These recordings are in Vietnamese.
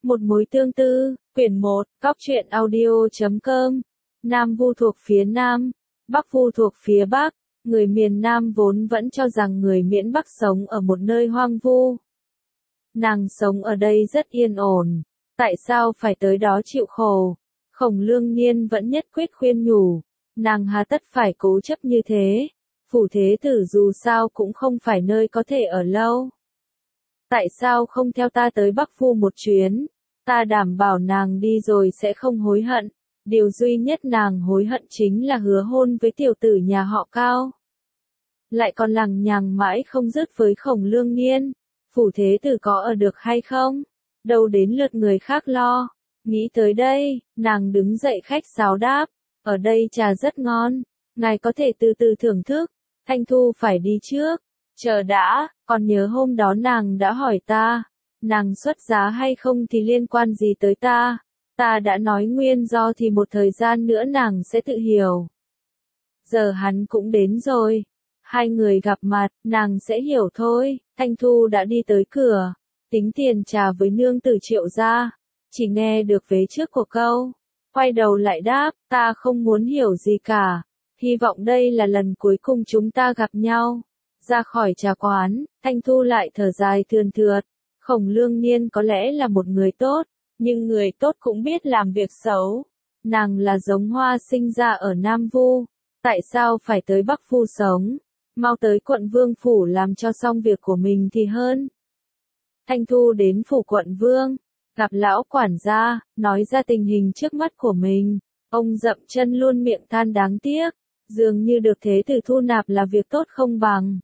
Một mối tương tư, quyển 1, Cóc truyện audio.com. Nam Vu thuộc phía Nam, Bắc Vu thuộc phía Bắc. Người miền Nam vốn vẫn cho rằng người miễn Bắc sống ở một nơi hoang vu. Nàng sống ở đây rất yên ổn, tại sao phải tới đó chịu khổ? Khổng Lương Niên vẫn nhất quyết khuyên nhủ, nàng hà tất phải cố chấp như thế, phủ thế tử dù sao cũng không phải nơi có thể ở lâu. Tại sao không theo ta tới Bắc Vu một chuyến? Ta đảm bảo nàng đi rồi sẽ không hối hận. Điều duy nhất nàng hối hận chính là hứa hôn với tiểu tử nhà họ Cao. Lại còn lằng nhằng mãi không dứt với Khổng Lương Niên. Phủ thế tử có ở được hay không? Đâu đến lượt người khác lo. Nghĩ tới đây, nàng đứng dậy khách sáo đáp. Ở đây trà rất ngon. Ngài có thể từ từ thưởng thức. Thanh Thu phải đi trước. Chờ đã, còn nhớ hôm đó nàng đã hỏi ta. Nàng xuất giá hay không thì liên quan gì tới ta? Ta đã nói nguyên do thì một thời gian nữa nàng sẽ tự hiểu. Giờ hắn cũng đến rồi. Hai người gặp mặt, nàng sẽ hiểu thôi. Thanh Thu đã đi tới cửa. Tính tiền trà với nương tử Triệu gia. Chỉ nghe được vế trước của câu. Quay đầu lại đáp, ta không muốn hiểu gì cả. Hy vọng đây là lần cuối cùng chúng ta gặp nhau. Ra khỏi trà quán, Thanh Thu lại thở dài thườn thượt. Khổng Lương Niên có lẽ là một người tốt, nhưng người tốt cũng biết làm việc xấu. Nàng là giống hoa sinh ra ở Nam Vu, tại sao phải tới Bắc Vu sống? Mau tới quận Vương phủ làm cho xong việc của mình thì hơn. Thanh Thu đến phủ quận Vương, gặp lão quản gia, nói ra tình hình trước mắt của mình. Ông dậm chân luôn miệng than đáng tiếc, dường như được thế tử thu nạp là việc tốt không bằng.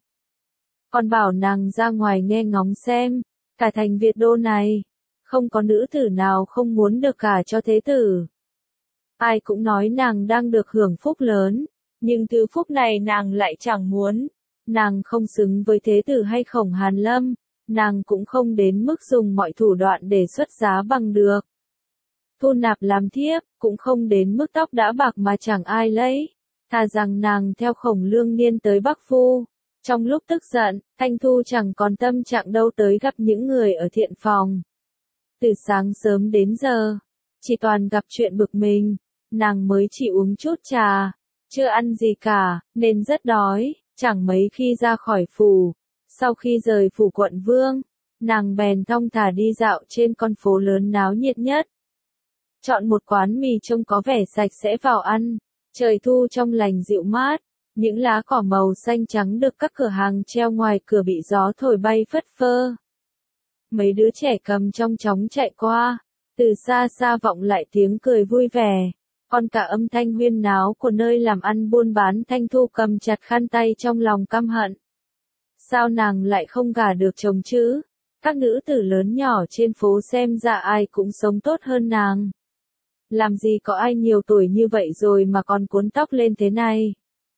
Còn bảo nàng ra ngoài nghe ngóng xem. Cả thành Việt Đô này, không có nữ tử nào không muốn được cả cho thế tử. Ai cũng nói nàng đang được hưởng phúc lớn, nhưng thứ phúc này nàng lại chẳng muốn. Nàng không xứng với thế tử hay Khổng Hàn Lâm, nàng cũng không đến mức dùng mọi thủ đoạn để xuất giá bằng được. Thu nạp làm thiếp, cũng không đến mức tóc đã bạc mà chẳng ai lấy. Thà rằng nàng theo Khổng Lương Niên tới Bắc Vu. Trong lúc tức giận, Thanh Thu chẳng còn tâm trạng đâu tới gặp những người ở thiện phòng. Từ sáng sớm đến giờ, chỉ toàn gặp chuyện bực mình, nàng mới chỉ uống chút trà, chưa ăn gì cả, nên rất đói, chẳng mấy khi ra khỏi phủ. Sau khi rời phủ quận Vương, nàng bèn thong thả đi dạo trên con phố lớn náo nhiệt nhất. Chọn một quán mì trông có vẻ sạch sẽ vào ăn, trời thu trong lành dịu mát. Những lá cỏ màu xanh trắng được các cửa hàng treo ngoài cửa bị gió thổi bay phất phơ. Mấy đứa trẻ cầm trong chóng chạy qua, từ xa xa vọng lại tiếng cười vui vẻ, còn cả âm thanh huyên náo của nơi làm ăn buôn bán. Thanh Thu cầm chặt khăn tay trong lòng căm hận. Sao nàng lại không gả được chồng chứ? Các nữ tử lớn nhỏ trên phố xem ra ai cũng sống tốt hơn nàng. Làm gì có ai nhiều tuổi như vậy rồi mà còn cuốn tóc lên thế này?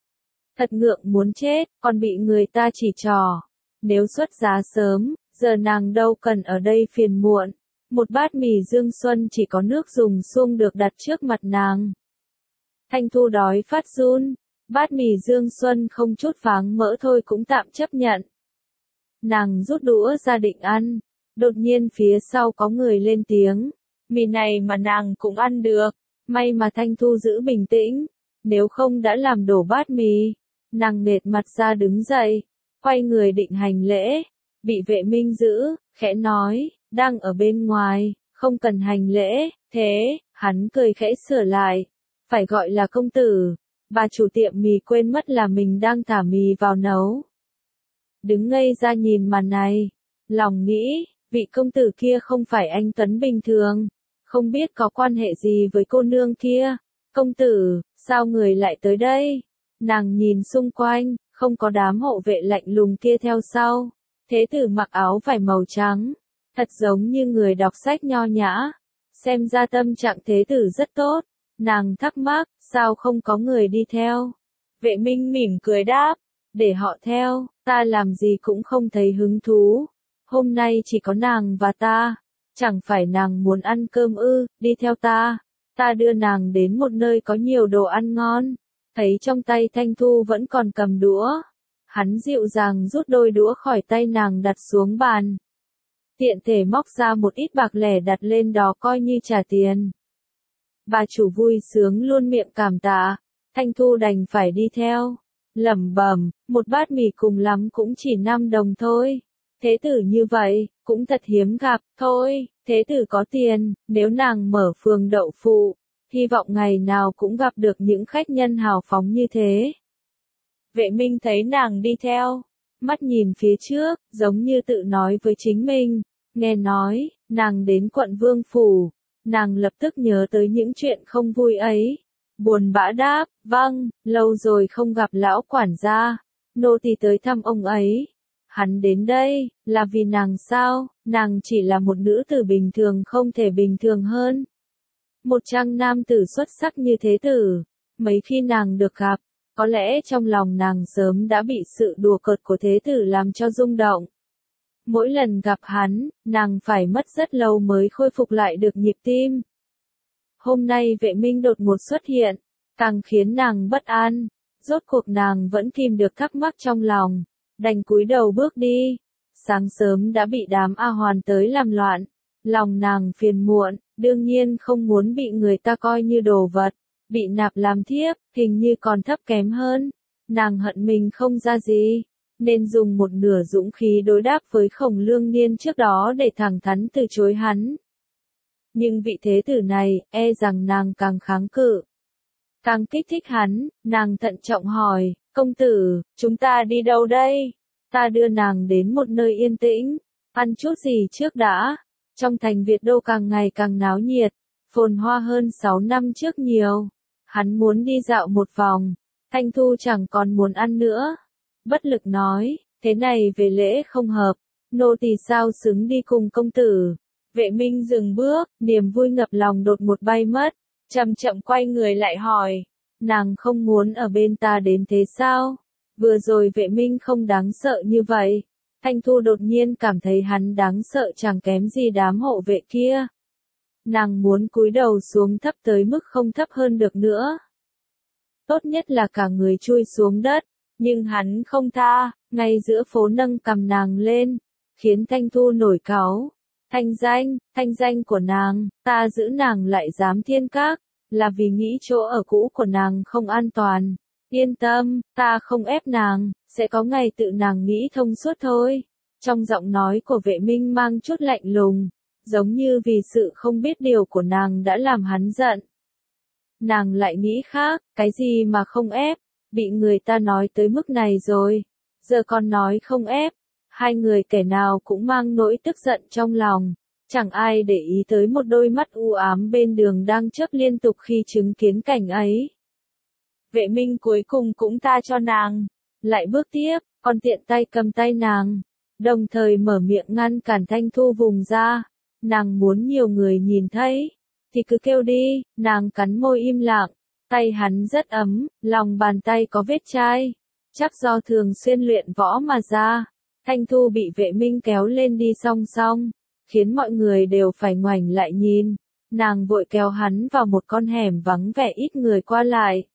Thật ngượng muốn chết, còn bị người ta chỉ trỏ. Nếu xuất giá sớm, giờ nàng đâu cần ở đây phiền muộn. Một bát mì Dương Xuân chỉ có nước dùng sung được đặt trước mặt nàng. Thanh Thu đói phát run, bát mì Dương Xuân không chút váng mỡ thôi cũng tạm chấp nhận. Nàng rút đũa ra định ăn, đột nhiên phía sau có người lên tiếng. Mì này mà nàng cũng ăn được, may mà Thanh Thu giữ bình tĩnh, nếu không đã làm đổ bát mì. Nàng nghệt mặt ra đứng dậy, quay người định hành lễ, bị vệ minh giữ, khẽ nói, đang ở bên ngoài, không cần hành lễ. Thế, hắn cười khẽ sửa lại, phải gọi là công tử. Bà chủ tiệm mì quên mất là mình đang thả mì vào nấu. Đứng ngây ra nhìn màn này, lòng nghĩ, vị công tử kia không phải anh Tuấn bình thường, không biết có quan hệ gì với cô nương kia. Công tử, sao người lại tới đây? Nàng nhìn xung quanh, không có đám hộ vệ lạnh lùng kia theo sau. Thế tử mặc áo vải màu trắng, thật giống như người đọc sách nho nhã. Xem ra tâm trạng thế tử rất tốt. Nàng thắc mắc, sao không có người đi theo? Vệ minh mỉm cười đáp, để họ theo, ta làm gì cũng không thấy hứng thú. Hôm nay chỉ có nàng và ta. Chẳng phải nàng muốn ăn cơm ư? Đi theo ta. Ta đưa nàng đến một nơi có nhiều đồ ăn ngon. Thấy trong tay Thanh Thu vẫn còn cầm đũa, hắn dịu dàng rút đôi đũa khỏi tay nàng đặt xuống bàn. tiện thể móc ra một ít bạc lẻ đặt lên đó coi như trả tiền. Bà chủ vui sướng luôn miệng cảm tạ, Thanh Thu đành phải đi theo, lẩm bẩm, một bát mì cùng lắm cũng chỉ 5 đồng thôi. Thế tử như vậy, cũng thật hiếm gặp, thôi, thế tử có tiền, nếu nàng mở phường đậu phụ, hy vọng ngày nào cũng gặp được những khách nhân hào phóng như thế. Vệ Minh thấy nàng đi theo, mắt nhìn phía trước, giống như tự nói với chính mình, nghe nói, nàng đến quận Vương Phủ, nàng lập tức nhớ tới những chuyện không vui ấy. Buồn bã đáp, vâng, lâu rồi không gặp lão quản gia, nô tỳ tới thăm ông ấy. Hắn đến đây, là vì nàng sao, nàng chỉ là một nữ tử bình thường không thể bình thường hơn. Một trang nam tử xuất sắc như thế tử, mấy khi nàng được gặp, có lẽ trong lòng nàng sớm đã bị sự đùa cợt của thế tử làm cho rung động. Mỗi lần gặp hắn, nàng phải mất rất lâu mới khôi phục lại được nhịp tim. Hôm nay Vệ Minh đột ngột xuất hiện, càng khiến nàng bất an, rốt cuộc nàng vẫn kìm được thắc mắc trong lòng, đành cúi đầu bước đi. Sáng sớm đã bị đám A Hoàn tới làm loạn, lòng nàng phiền muộn, đương nhiên không muốn bị người ta coi như đồ vật, bị nạp làm thiếp, hình như còn thấp kém hơn. Nàng hận mình không ra gì, nên dùng một nửa dũng khí đối đáp với Khổng Lương Niên trước đó để thẳng thắn từ chối hắn. Nhưng vị thế tử này, e rằng nàng càng kháng cự, càng kích thích hắn, nàng thận trọng hỏi, công tử, chúng ta đi đâu đây? Ta đưa nàng đến một nơi yên tĩnh, ăn chút gì trước đã. Trong thành Việt Đô càng ngày càng náo nhiệt, phồn hoa hơn 6 năm trước nhiều. Hắn muốn đi dạo một vòng, Thanh Thu chẳng còn muốn ăn nữa. Bất lực nói, thế này về lễ không hợp, nô tỳ sao xứng đi cùng công tử. Vệ Minh dừng bước, niềm vui ngập lòng đột ngột bay mất, chậm chậm quay người lại hỏi, nàng không muốn ở bên ta đến thế sao? Vừa rồi Vệ Minh không đáng sợ như vậy, Thanh Thu đột nhiên cảm thấy hắn đáng sợ chẳng kém gì đám hộ vệ kia. Nàng muốn cúi đầu xuống thấp tới mức không thấp hơn được nữa. Tốt nhất là cả người chui xuống đất, nhưng hắn không tha, ngay giữa phố nâng cầm nàng lên, khiến Thanh Thu nổi cáu. Thanh danh của nàng, ta giữ nàng lại dám thiên các, là vì nghĩ chỗ ở cũ của nàng không an toàn. Yên tâm, ta không ép nàng, sẽ có ngày tự nàng nghĩ thông suốt thôi. Trong giọng nói của Vệ Minh mang chút lạnh lùng, giống như vì sự không biết điều của nàng đã làm hắn giận. Nàng lại nghĩ khác, cái gì mà không ép, bị người ta nói tới mức này rồi, giờ còn nói không ép. Hai người kẻ nào cũng mang nỗi tức giận trong lòng, chẳng ai để ý tới một đôi mắt u ám bên đường đang chớp liên tục khi chứng kiến cảnh ấy. Vệ Minh cuối cùng cũng tha cho nàng, lại bước tiếp, còn tiện tay cầm tay nàng, đồng thời mở miệng ngăn cản Thanh Thu vùng ra. Nàng muốn nhiều người nhìn thấy, thì cứ kêu đi, nàng cắn môi im lặng, tay hắn rất ấm, lòng bàn tay có vết chai, chắc do thường xuyên luyện võ mà ra. Thanh Thu bị Vệ Minh kéo lên đi song song, khiến mọi người đều phải ngoảnh lại nhìn. Nàng vội kéo hắn vào một con hẻm vắng vẻ ít người qua lại.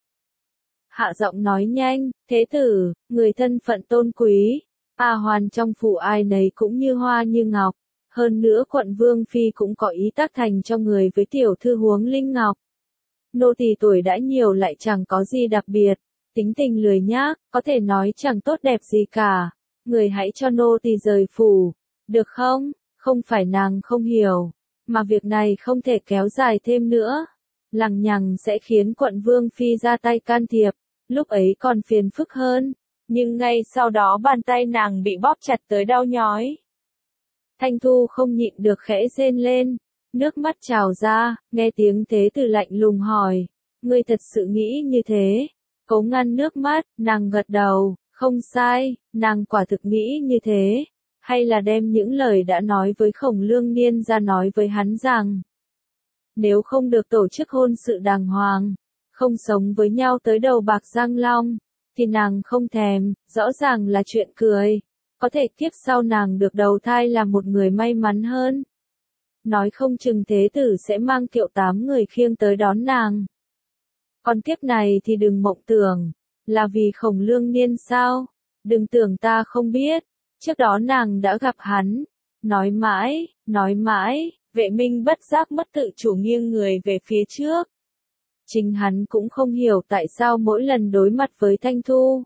Hạ giọng nói nhanh, thế tử, người thân phận tôn quý, A Hoàn trong phủ ai nấy cũng như hoa như ngọc. Hơn nữa quận Vương Phi cũng có ý tác thành cho người với tiểu thư Huống Linh Ngọc. Nô tỳ tuổi đã nhiều lại chẳng có gì đặc biệt, tính tình lười nhác, có thể nói chẳng tốt đẹp gì cả. Người hãy cho nô tỳ rời phủ, được không? Không phải nàng không hiểu, mà việc này không thể kéo dài thêm nữa. Lằng nhằng sẽ khiến quận Vương Phi ra tay can thiệp, lúc ấy còn phiền phức hơn. Nhưng ngay sau đó bàn tay nàng bị bóp chặt tới đau nhói. Thanh Thu không nhịn được khẽ rên lên, nước mắt trào ra, nghe tiếng thế tử lạnh lùng hỏi, ngươi thật sự nghĩ như thế? Cố ngăn nước mắt, nàng gật đầu, không sai, nàng quả thực nghĩ như thế, hay là đem những lời đã nói với Khổng Lương Niên ra nói với hắn rằng, nếu không được tổ chức hôn sự đàng hoàng, không sống với nhau tới đầu bạc răng long, thì nàng không thèm, rõ ràng là chuyện cười. Có thể kiếp sau nàng được đầu thai là một người may mắn hơn. Nói không chừng thế tử sẽ mang kiệu 8 người khiêng tới đón nàng. Còn kiếp này thì đừng mộng tưởng, là vì Khổng Lương Niên sao? Đừng tưởng ta không biết, trước đó nàng đã gặp hắn, nói mãi, Vệ Minh bất giác mất tự chủ nghiêng người về phía trước. Chính hắn cũng không hiểu tại sao mỗi lần đối mặt với Thanh Thu,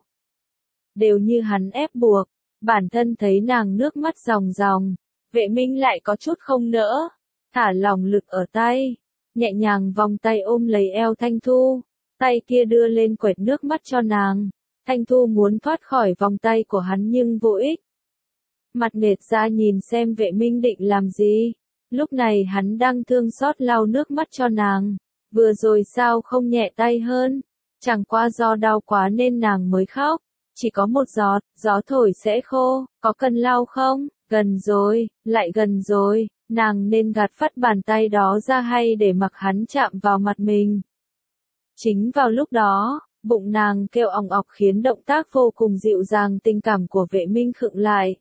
đều như hắn ép buộc, bản thân thấy nàng nước mắt ròng ròng, Vệ Minh lại có chút không nỡ, thả lỏng lực ở tay, nhẹ nhàng vòng tay ôm lấy eo Thanh Thu, tay kia đưa lên quệt nước mắt cho nàng. Thanh Thu muốn thoát khỏi vòng tay của hắn nhưng vô ích. Mặt nệt ra nhìn xem Vệ Minh định làm gì. Lúc này hắn đang thương xót lau nước mắt cho nàng. Vừa rồi sao không nhẹ tay hơn. Chẳng qua do đau quá nên nàng mới khóc. Chỉ có một giọt, gió thổi sẽ khô. Có cần lau không? Gần rồi, lại gần rồi. Nàng nên gạt phắt bàn tay đó ra hay để mặc hắn chạm vào mặt mình. Chính vào lúc đó, bụng nàng kêu òng ọc khiến động tác vô cùng dịu dàng tình cảm của Vệ Minh khựng lại.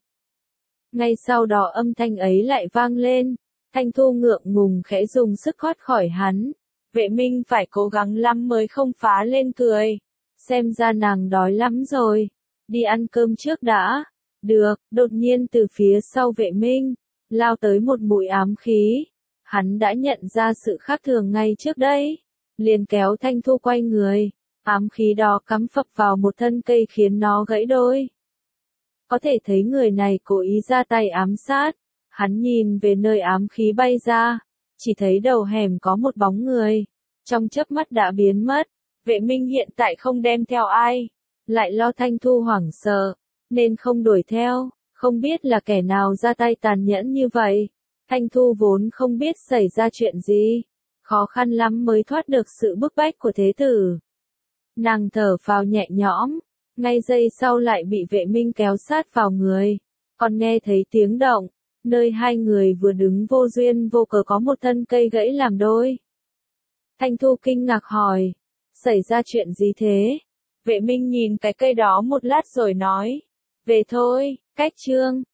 Ngay sau đó âm thanh ấy lại vang lên, Thanh Thu ngượng ngùng khẽ dùng sức thoát khỏi hắn. Vệ Minh phải cố gắng lắm mới không phá lên cười. Xem ra nàng đói lắm rồi. Đi ăn cơm trước đã. Được, đột nhiên từ phía sau Vệ Minh, lao tới một mùi ám khí. Hắn đã nhận ra sự khác thường ngay trước đây. Liền kéo Thanh Thu quay người. Ám khí đó cắm phập vào một thân cây khiến nó gãy đôi. Có thể thấy người này cố ý ra tay ám sát. Hắn nhìn về nơi ám khí bay ra. Chỉ thấy đầu hẻm có một bóng người. Trong chớp mắt đã biến mất. Vệ Minh hiện tại không đem theo ai. Lại lo Thanh Thu hoảng sợ. Nên không đuổi theo. Không biết là kẻ nào ra tay tàn nhẫn như vậy. Thanh Thu vốn không biết xảy ra chuyện gì. Khó khăn lắm mới thoát được sự bức bách của thế tử. Nàng thở phào nhẹ nhõm, ngay giây sau lại bị Vệ Minh kéo sát vào người, còn nghe thấy tiếng động, nơi hai người vừa đứng vô duyên vô cớ có một thân cây gãy làm đôi. Thanh Thu kinh ngạc hỏi, xảy ra chuyện gì thế? Vệ Minh nhìn cái cây đó một lát rồi nói, về thôi, cách chương.